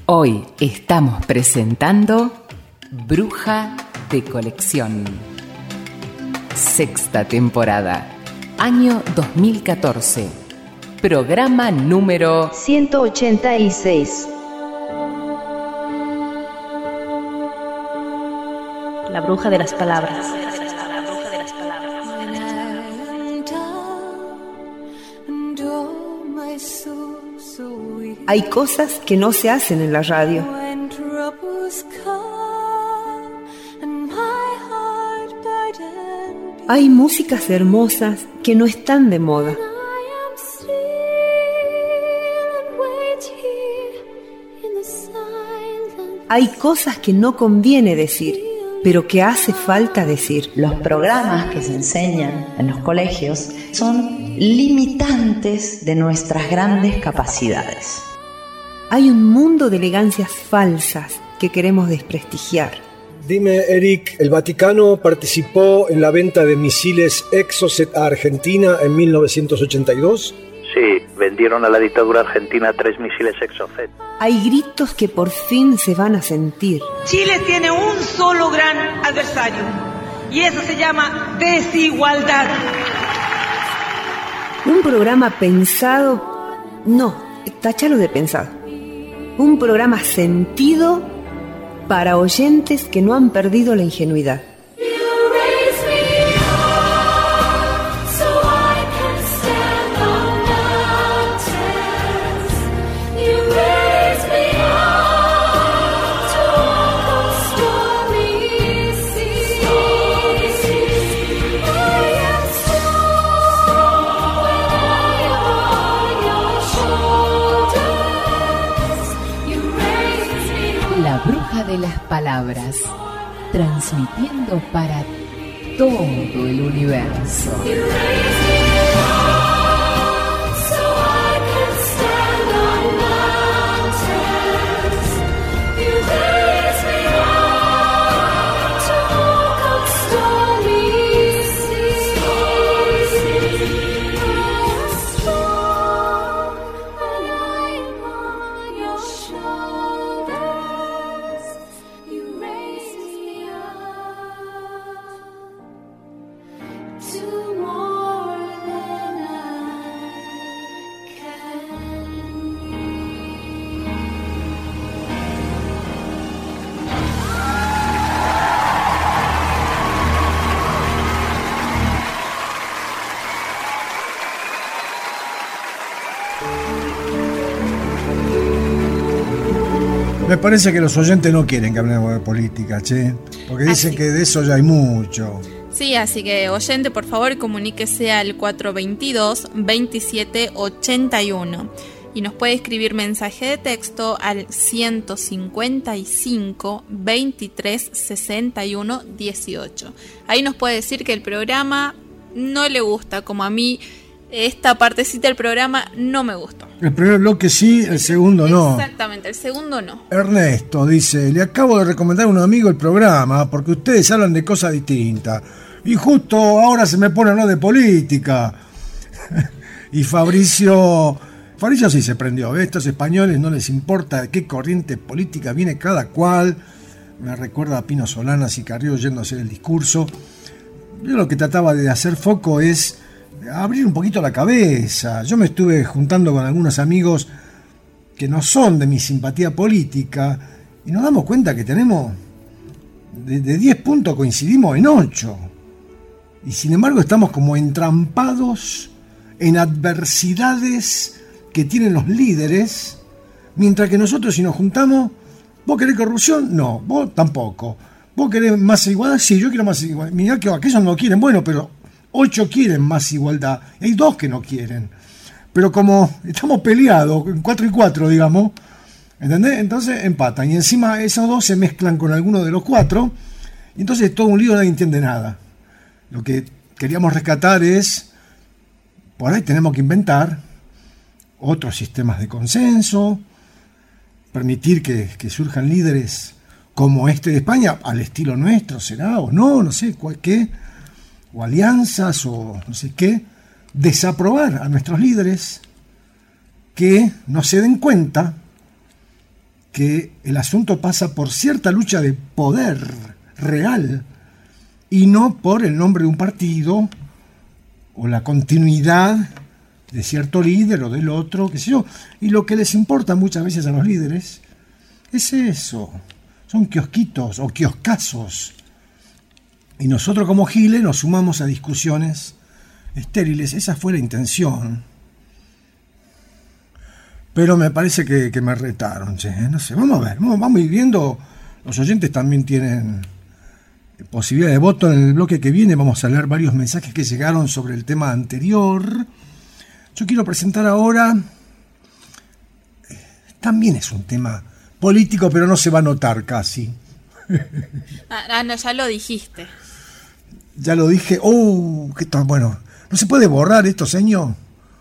Hoy estamos presentando Bruja de Colección. Sexta temporada, año 2014. Programa número 186. La bruja de las palabras. Hay cosas que no se hacen en la radio. Hay músicas hermosas que no están de moda. Hay cosas que no conviene decir, pero que hace falta decir. Los programas que se enseñan en los colegios son limitantes de nuestras grandes capacidades. Hay un mundo de elegancias falsas que queremos desprestigiar. Dime, Eric, ¿el Vaticano participó en la venta de misiles Exocet a Argentina en 1982? Sí, vendieron a la dictadura argentina 3 misiles Exocet. Hay gritos que por fin se van a sentir. Chile tiene un solo gran adversario, y eso se llama desigualdad. Un programa pensado... No, táchalo de pensado. Un programa sentido para oyentes que no han perdido la ingenuidad. La Bruja de las Palabras, transmitiendo para todo el universo. Me parece que los oyentes no quieren que hablemos de política, che, porque dicen que de eso ya hay mucho. Sí, así que oyente, por favor, comuníquese al 422-2781 y nos puede escribir mensaje de texto al 155 23 61 18. Ahí nos puede decir que el programa no le gusta, como a mí. Esta partecita del programa no me gustó. El primer bloque sí, el segundo no. Exactamente, el segundo no. Ernesto dice: le acabo de recomendar a un amigo el programa porque ustedes hablan de cosas distintas y justo ahora se me pone a hablar de política. Y Fabricio sí se prendió. A estos españoles no les importa de qué corriente política viene cada cual. Me recuerda a Pino Solanas y Carrió yendo a hacer el discurso. Yo lo que trataba de hacer foco es abrir un poquito la cabeza. Yo me estuve juntando con algunos amigos que no son de mi simpatía política y nos damos cuenta que tenemos de 10 puntos coincidimos en 8 y sin embargo estamos como entrampados en adversidades que tienen los líderes, mientras que nosotros, si nos juntamos, ¿vos querés corrupción? No, vos tampoco. ¿Vos querés más igualdad? Sí, yo quiero más igualdad. Mirá que aquellos no quieren, bueno, pero 8 quieren más igualdad, hay 2 que no quieren, pero como estamos peleados, 4 y 4, digamos, ¿entendés? Entonces empatan, y encima esos 2 se mezclan con alguno de los 4, y entonces todo un lío, nadie entiende nada. Lo que queríamos rescatar es, por ahí tenemos que inventar otros sistemas de consenso, permitir que surjan líderes como este de España, al estilo nuestro, será o no, no sé, qué, o alianzas o no sé qué, desaprobar a nuestros líderes que no se den cuenta que el asunto pasa por cierta lucha de poder real y no por el nombre de un partido o la continuidad de cierto líder o del otro, qué sé yo. Y lo que les importa muchas veces a los líderes es eso. Son kiosquitos o kioscazos. Y nosotros como giles nos sumamos a discusiones estériles. Esa fue la intención. Pero me parece que me retaron, che. No sé, vamos a ver, vamos a ir viendo. Los oyentes también tienen posibilidad de voto en el bloque que viene. Vamos a leer varios mensajes que llegaron sobre el tema anterior. Yo quiero presentar ahora, también es un tema político, pero no se va a notar casi. No, ya lo dijiste. Ya lo dije. ¿Qué tal? Bueno, ¿no se puede borrar esto, señor?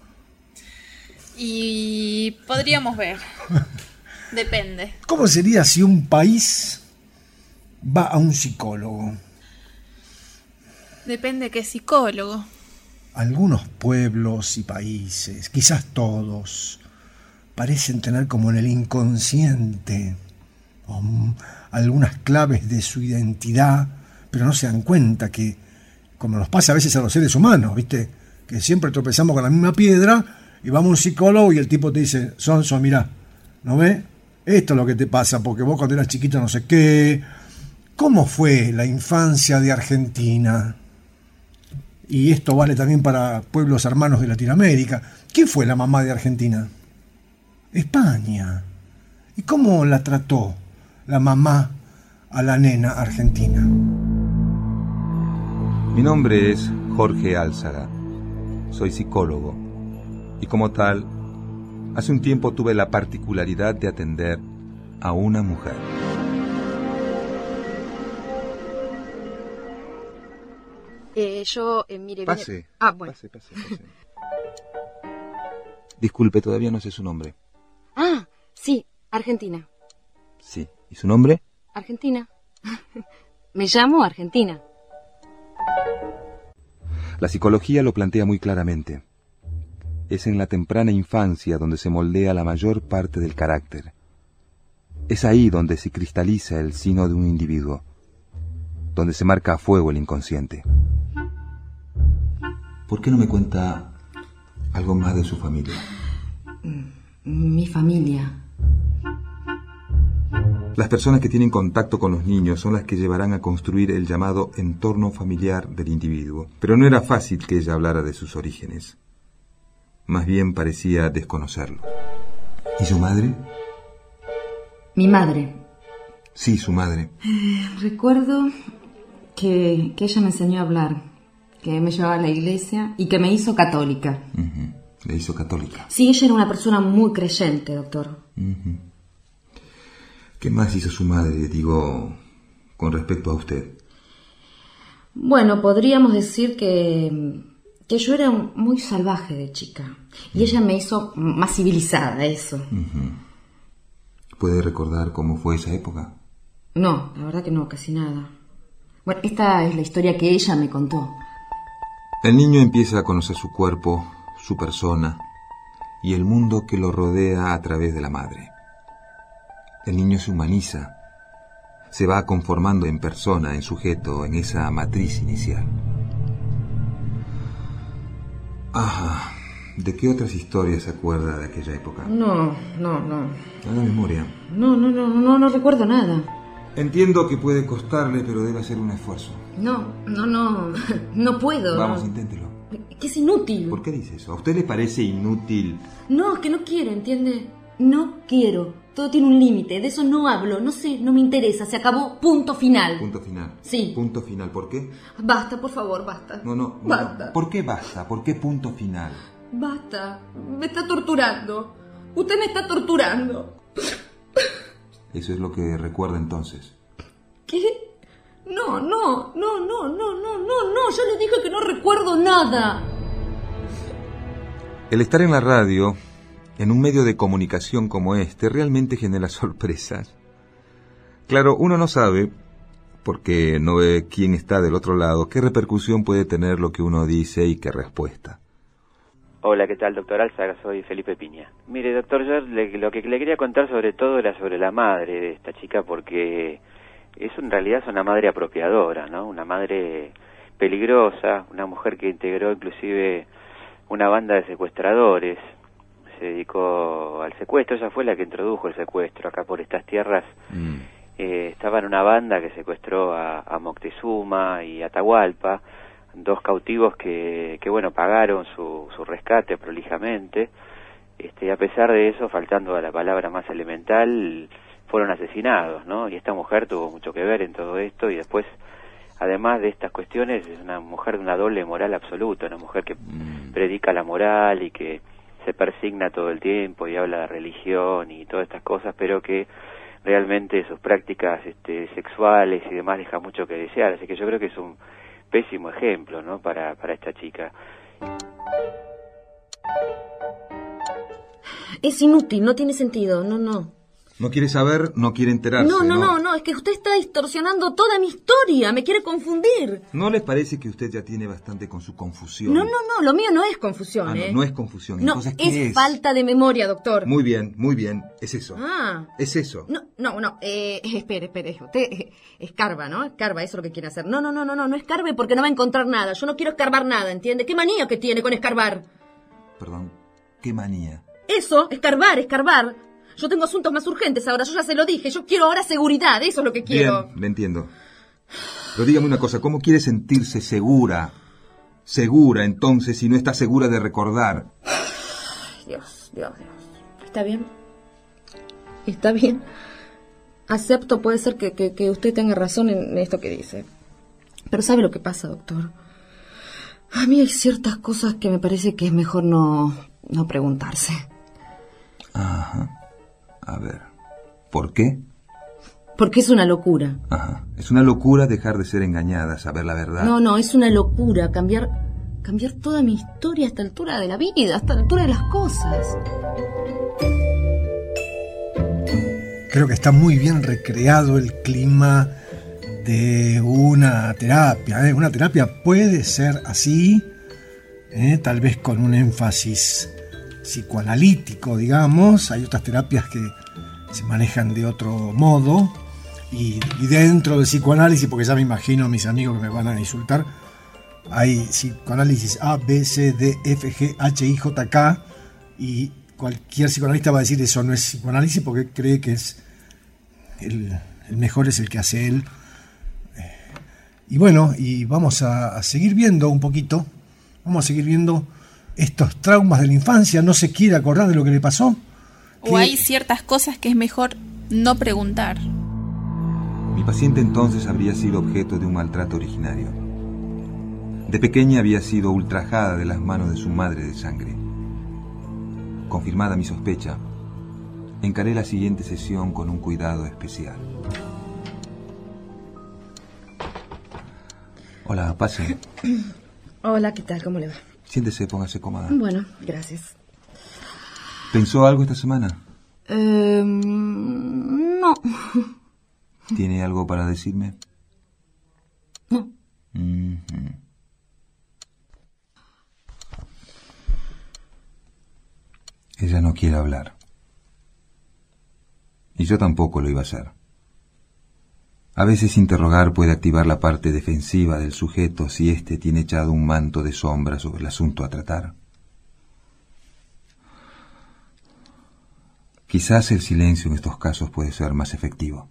Y podríamos ver. Depende. ¿Cómo sería si un país va a un psicólogo? Depende qué psicólogo. Algunos pueblos y países, quizás todos, parecen tener como en el inconsciente algunas claves de su identidad, pero no se dan cuenta que, como nos pasa a veces a los seres humanos, ¿viste? Que siempre tropezamos con la misma piedra y vamos a un psicólogo y el tipo te dice, Sonso, mirá, ¿no ves? Esto es lo que te pasa porque vos cuando eras chiquito no sé qué. ¿Cómo fue la infancia de Argentina? Y esto vale también para pueblos hermanos de Latinoamérica. ¿Quién fue la mamá de Argentina? España. ¿Y cómo la trató la mamá a la nena argentina? Mi nombre es Jorge Álzaga. Soy psicólogo. Y como tal, hace un tiempo tuve la particularidad de atender a una mujer. Mire... Pase. Bueno. Pase. Disculpe, todavía no sé su nombre. Sí, Argentina. Sí. ¿Y su nombre? Argentina. Me llamo Argentina. La psicología lo plantea muy claramente. Es en la temprana infancia donde se moldea la mayor parte del carácter. Es ahí donde se cristaliza el sino de un individuo, donde se marca a fuego el inconsciente. ¿Por qué no me cuenta algo más de su familia? Mi familia. Las personas que tienen contacto con los niños son las que llevarán a construir el llamado entorno familiar del individuo. Pero no era fácil que ella hablara de sus orígenes. Más bien parecía desconocerlo. ¿Y su madre? Mi madre. Sí, su madre. Recuerdo que ella me enseñó a hablar, que me llevaba a la iglesia y que me hizo católica. Uh-huh. ¿Le hizo católica? Sí, ella era una persona muy creyente, doctor. Uh-huh. ¿Qué más hizo su madre, con respecto a usted? Bueno, podríamos decir que yo era muy salvaje de chica. Y ella me hizo más civilizada, eso. Uh-huh. ¿Puede recordar cómo fue esa época? No, la verdad que no, casi nada. Bueno, esta es la historia que ella me contó. El niño empieza a conocer su cuerpo, su persona y el mundo que lo rodea a través de la madre. El niño se humaniza, se va conformando en persona, en sujeto, en esa matriz inicial. Ajá. ¿De qué otras historias se acuerda de aquella época? No. Haga memoria. No recuerdo nada. Entiendo que puede costarle, pero debe hacer un esfuerzo. No puedo. Vamos, inténtelo. Que es inútil. ¿Por qué dice eso? ¿A usted le parece inútil? No, es que no quiero, ¿entiende? No quiero. Todo tiene un límite. De eso no hablo. No sé, no me interesa. Se acabó. Punto final. ¿Punto final? Sí. ¿Punto final? ¿Por qué? Basta, por favor, basta. No. Basta. ¿Por qué basta? ¿Por qué punto final? Basta. Me está torturando. Usted me está torturando. ¿Eso es lo que recuerda entonces? ¿Qué? No. Ya le dije que no recuerdo nada. El estar en la radio, en un medio de comunicación como este, realmente genera sorpresas. Claro, uno no sabe, porque no ve quién está del otro lado, qué repercusión puede tener lo que uno dice y qué respuesta. Hola, ¿qué tal, doctor Álzaga? Soy Felipe Piña. Mire, doctor, yo lo que le quería contar sobre todo era sobre la madre de esta chica, porque en realidad es una madre apropiadora, ¿no? Una madre peligrosa, una mujer que integró inclusive una banda de secuestradores, se dedicó al secuestro, ella fue la que introdujo el secuestro acá por estas tierras. Estaba en una banda que secuestró a Moctezuma y Atahualpa, dos cautivos que bueno, pagaron su rescate prolijamente, y a pesar de eso, faltando a la palabra más elemental, fueron asesinados, ¿no? Y esta mujer tuvo mucho que ver en todo esto, y después, además de estas cuestiones, es una mujer de una doble moral absoluta, una mujer que predica la moral y que se persigna todo el tiempo y habla de religión y todas estas cosas, pero que realmente sus prácticas sexuales y demás deja mucho que desear, así que yo creo que es un pésimo ejemplo, ¿no? Para esta chica. Es inútil, no tiene sentido, no. No quiere saber, no quiere enterarse. No, es que usted está distorsionando toda mi historia, me quiere confundir. ¿No les parece que usted ya tiene bastante con su confusión? No, lo mío no es confusión, No es confusión. No, entonces, ¿qué es falta de memoria, doctor. Muy bien, es eso. Es eso. No, espere, usted escarba, ¿no? Escarba, eso es lo que quiere hacer. No escarbe porque no va a encontrar nada, yo no quiero escarbar nada, ¿entiende? ¿Qué manía que tiene con escarbar? Perdón, ¿qué manía? Eso, escarbar. Yo tengo asuntos más urgentes ahora, yo ya se lo dije. Yo quiero ahora seguridad, eso es lo que quiero. Bien, le entiendo. Pero dígame una cosa, ¿cómo quiere sentirse segura? Segura, entonces, si no está segura de recordar. Dios. Está bien. Acepto, puede ser que usted tenga razón en esto que dice. Pero ¿sabe lo que pasa, doctor? A mí hay ciertas cosas que me parece que es mejor no preguntarse. Ajá. A ver, ¿por qué? Porque es una locura. Ajá. Es una locura dejar de ser engañada, saber la verdad. No, es una locura cambiar toda mi historia a esta altura de la vida, a esta altura de las cosas. Creo que está muy bien recreado el clima de una terapia. Una terapia puede ser así, tal vez con un énfasis psicoanalítico, digamos. Hay otras terapias que se manejan de otro modo, y dentro del psicoanálisis, porque ya me imagino a mis amigos que me van a insultar, hay psicoanálisis A, B, C, D, F, G, H, I, J, K, y cualquier psicoanalista va a decir eso no es psicoanálisis porque cree que es el mejor es el que hace él. Y bueno, y vamos a seguir viendo un poquito, estos traumas de la infancia. ¿No se quiere acordar de lo que le pasó? O hay ciertas cosas que es mejor no preguntar. Mi paciente entonces habría sido objeto de un maltrato originario. De pequeña había sido ultrajada de las manos de su madre de sangre. Confirmada mi sospecha, encaré la siguiente sesión con un cuidado especial. Hola, pase. Hola, ¿qué tal? ¿Cómo le va? Siéntese, póngase cómoda. Bueno, gracias. ¿Pensó algo esta semana? No. ¿Tiene algo para decirme? No. Ella no quiere hablar. Y yo tampoco lo iba a hacer. A veces interrogar puede activar la parte defensiva del sujeto si éste tiene echado un manto de sombra sobre el asunto a tratar. Quizás el silencio en estos casos puede ser más efectivo.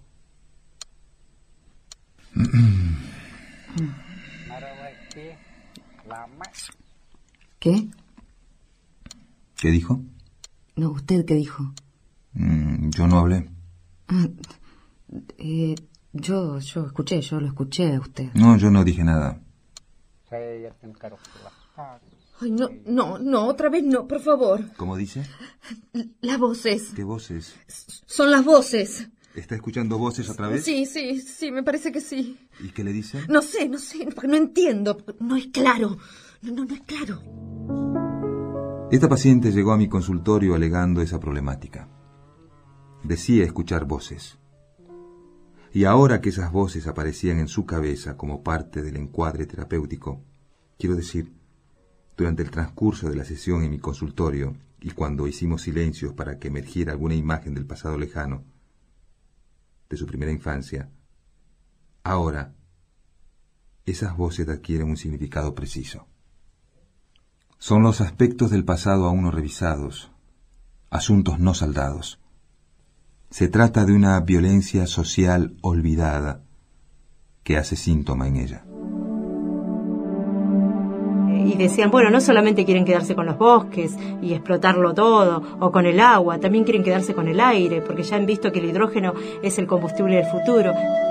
¿Qué? ¿Qué dijo? No, ¿usted qué dijo? Yo no hablé. Yo lo escuché a usted. No, yo no dije nada. Ay, no, otra vez no, por favor. ¿Cómo dice? Las voces. ¿Qué voces? Son las voces. ¿Está escuchando voces otra vez? Sí, me parece que sí. ¿Y qué le dice? No sé, porque no entiendo, no es claro. No es claro. Esta paciente llegó a mi consultorio alegando esa problemática. Decía escuchar voces. Y ahora que esas voces aparecían en su cabeza como parte del encuadre terapéutico, quiero decir, Durante el transcurso de la sesión en mi consultorio y cuando hicimos silencios para que emergiera alguna imagen del pasado lejano, de su primera infancia, ahora esas voces adquieren un significado preciso. Son los aspectos del pasado aún no revisados, asuntos no saldados. Se trata de una violencia social olvidada que hace síntoma en ella. Y decían, bueno, no solamente quieren quedarse con los bosques y explotarlo todo, o con el agua, también quieren quedarse con el aire, porque ya han visto que el hidrógeno es el combustible del futuro.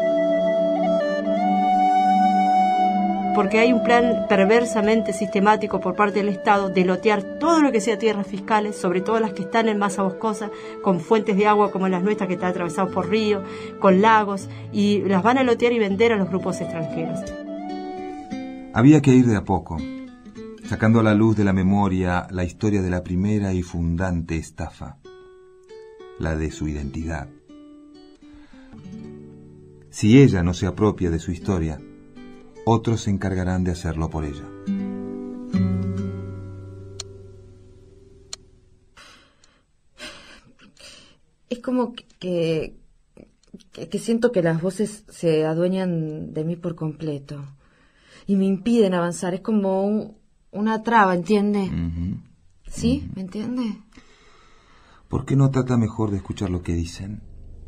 Porque hay un plan perversamente sistemático por parte del Estado de lotear todo lo que sea tierras fiscales, sobre todo las que están en masa boscosa, con fuentes de agua como las nuestras que están atravesadas por ríos, con lagos, y las van a lotear y vender a los grupos extranjeros. Había que ir de a poco, sacando a la luz de la memoria la historia de la primera y fundante estafa, la de su identidad. Si ella no se apropia de su historia, otros se encargarán de hacerlo por ella. Es como que siento que las voces se adueñan de mí por completo y me impiden avanzar. Es como una traba, ¿entiende? ¿Sí? ¿Me entiende? ¿Por qué no trata mejor de escuchar lo que dicen?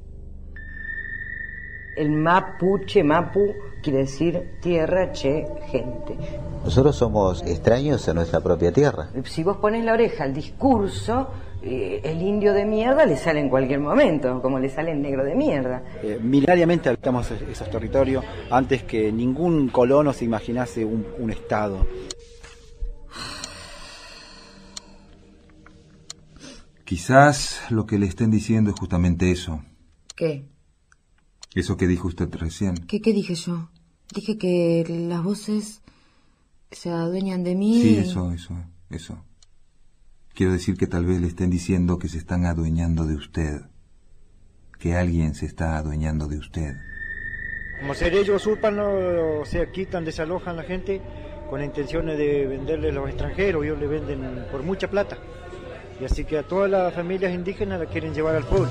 El mapuche, mapu, quiere decir tierra, che, gente. Nosotros somos extraños a nuestra propia tierra. Si vos pones la oreja al discurso, el indio de mierda le sale en cualquier momento, como le sale el negro de mierda. Milenariamente habitamos esos territorios antes que ningún colono se imaginase un estado. Quizás lo que le estén diciendo es justamente eso. ¿Qué? Eso que dijo usted recién. ¿Qué dije yo? Dije que las voces se adueñan de mí. Sí, eso. Quiero decir que tal vez le estén diciendo que se están adueñando de usted. Que alguien se está adueñando de usted. Como ser ellos usurpan, o sea, quitan, desalojan a la gente con intenciones de venderle a los extranjeros. Ellos le venden por mucha plata. Y así que a todas las familias indígenas la quieren llevar al pueblo.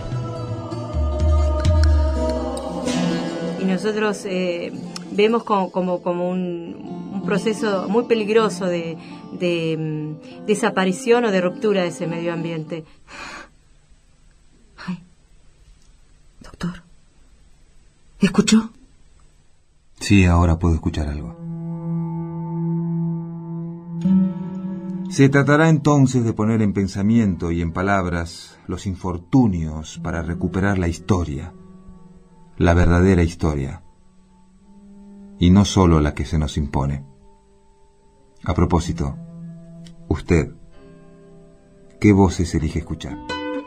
Y nosotros vemos como un proceso muy peligroso de desaparición o de ruptura de ese medio ambiente. Ay, doctor, ¿escuchó? Sí, ahora puedo escuchar algo. Se tratará entonces de poner en pensamiento y en palabras los infortunios para recuperar la historia, la verdadera historia, y no solo la que se nos impone. A propósito, usted, ¿qué voces elige escuchar?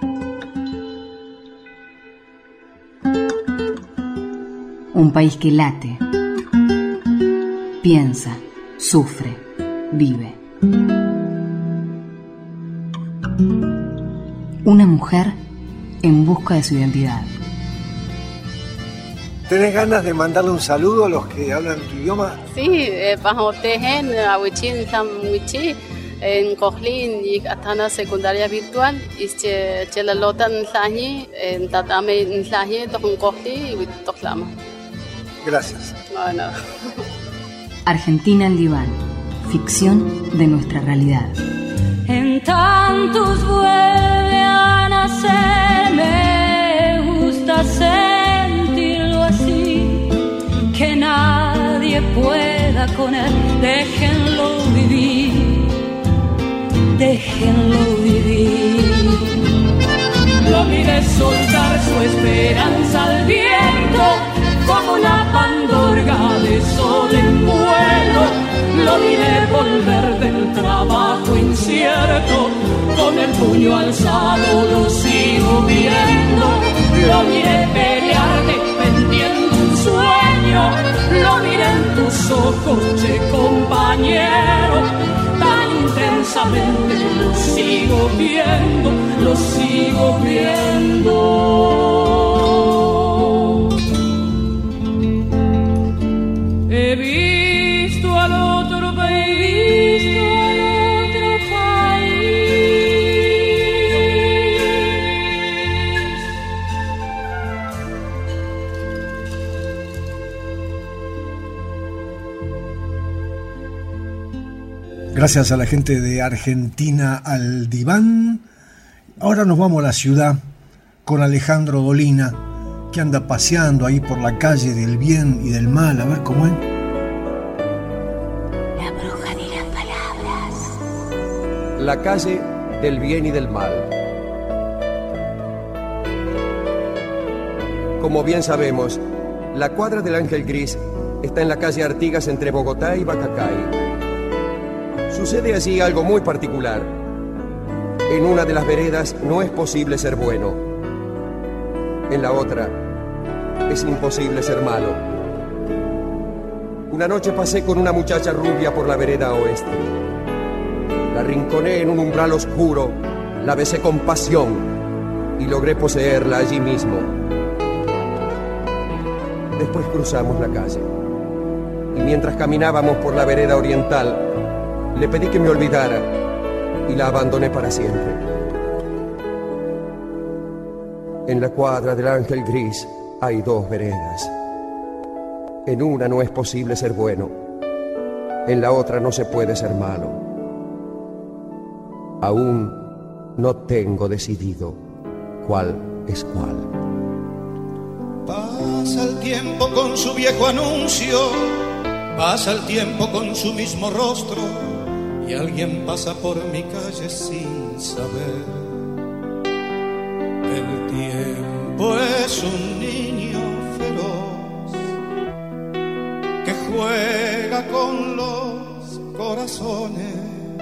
Un país que late, piensa, sufre, vive. Una mujer en busca de su identidad. ¿Tenés ganas de mandarle un saludo a los que hablan tu idioma? Sí, en Cohlin y Atana secundaria virtual, y la lotan en Tatame en Cohli y Toklama. Gracias. Bueno. Argentina en diván, ficción de nuestra realidad. En tantos vuelve a nacer, me gusta sentirlo así, que nadie pueda con él, déjenlo vivir, déjenlo vivir. Lo miré soltar su esperanza al viento, como una pandorga de sol en vuelo. Lo miré volver del trabajo incierto, con el puño alzado lo sigo viendo. Lo miré pelear defendiendo un sueño, lo miré en tus ojos, che compañero, tan intensamente lo sigo viendo, lo sigo viendo. He visto al otro país, Gracias a la gente de Argentina al Diván. Ahora nos vamos a la ciudad con Alejandro Dolina, que anda paseando ahí por la calle del bien y del mal. A ver cómo es. La bruja de las palabras. La calle del bien y del mal. Como bien sabemos, la cuadra del Ángel Gris está en la calle Artigas entre Bogotá y Bacacay. Sucede allí algo muy particular. En una de las veredas no es posible ser bueno. En la otra es imposible ser malo. Una noche pasé con una muchacha rubia por la vereda oeste. La rinconé en un umbral oscuro, la besé con pasión y logré poseerla allí mismo. Después cruzamos la calle y mientras caminábamos por la vereda oriental, le pedí que me olvidara y la abandoné para siempre. En la cuadra del Ángel Gris hay dos veredas. En una no es posible ser bueno, en la otra no se puede ser malo. Aún no tengo decidido cuál es cuál. Pasa el tiempo con su viejo anuncio, pasa el tiempo con su mismo rostro, y alguien pasa por mi calle sin saber. El tiempo es un niño feroz que juega con los corazones,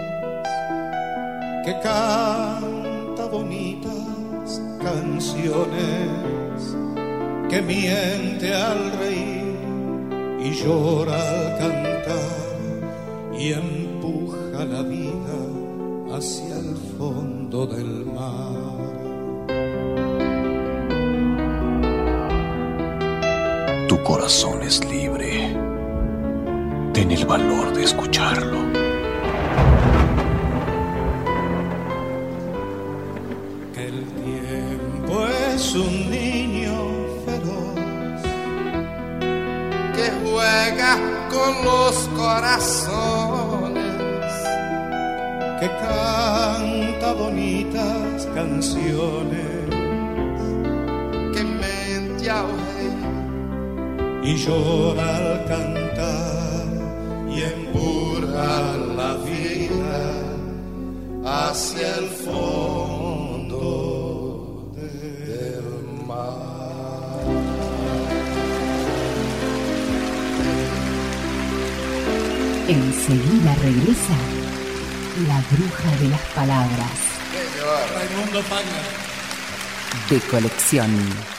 que canta bonitas canciones, que miente al reír y llora al cantar y empuja la vida hacia el fondo del mar. Tu corazón es libre. Ten el valor de escucharlo. Que el tiempo es un niño feroz que juega con los corazones, que canta bonitas canciones, que mente al reír y llora al cantar y empuja la vida hacia el fondo del mar. Enseguida regresa la bruja de las palabras. Raimundo Pagna. De colección.